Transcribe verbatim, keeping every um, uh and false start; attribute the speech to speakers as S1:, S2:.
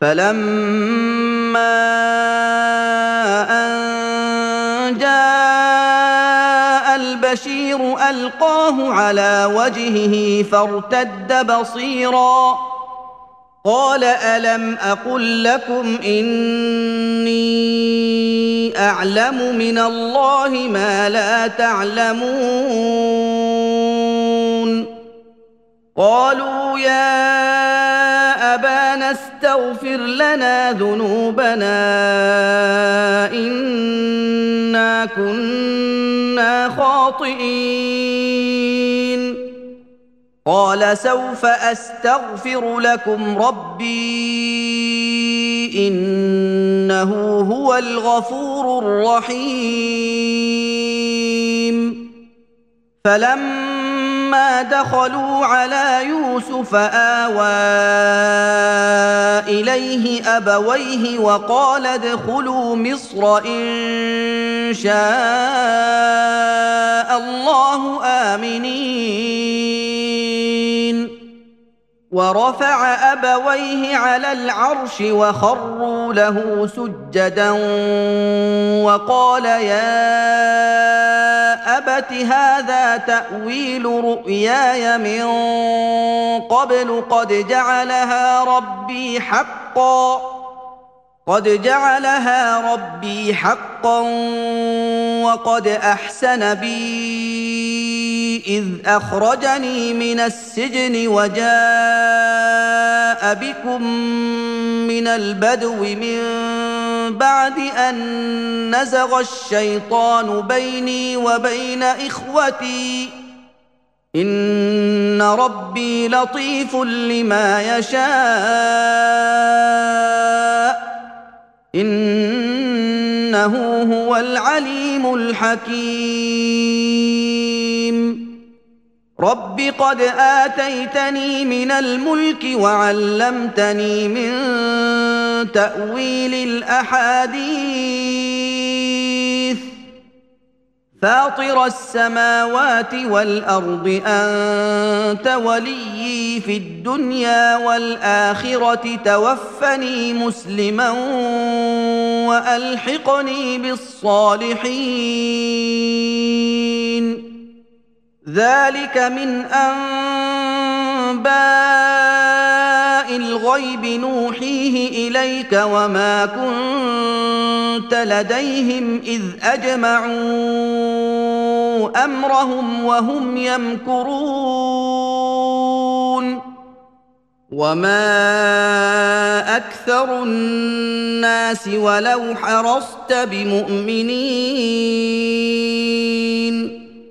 S1: فلما أن جاء البشير ألقاه على وجهه فارتد بصيرا قال ألم أقل لكم إني أعلم من الله ما لا تعلمون قالوا يا أبانا استغفر لنا ذنوبنا إنا كنا خاطئين قال سوف أستغفر لكم ربي إنه هو الغفور الرحيم فلما دخلوا على يوسف آوى إليه أبويه وقال ادخلوا مصر إن شاء الله آمنين ورفع أبويه على العرش وخروا له سجدا وقال يا أبت هذا تأويل رؤياي من قبل قد جعلها ربي حقا قد جعلها ربي حقا وقد أحسن بي إذ أخرجني من السجن وجاء بكم من البدو من بعد أن نزغ الشيطان بيني وبين إخوتي إن ربي لطيف لما يشاء إنه هو العليم الحكيم رب قد آتيتني من الملك وعلمتني من تأويل الأحاديث فاطر السماوات والأرض أنت وليي في الدنيا والآخرة توفني مسلما وألحقني بالصالحين ذلك من أنباء الغيب نوحيه إليك وما كنت لديهم إذ أجمعوا أمرهم وهم يمكرون وما أكثر الناس ولو حرصت بمؤمنين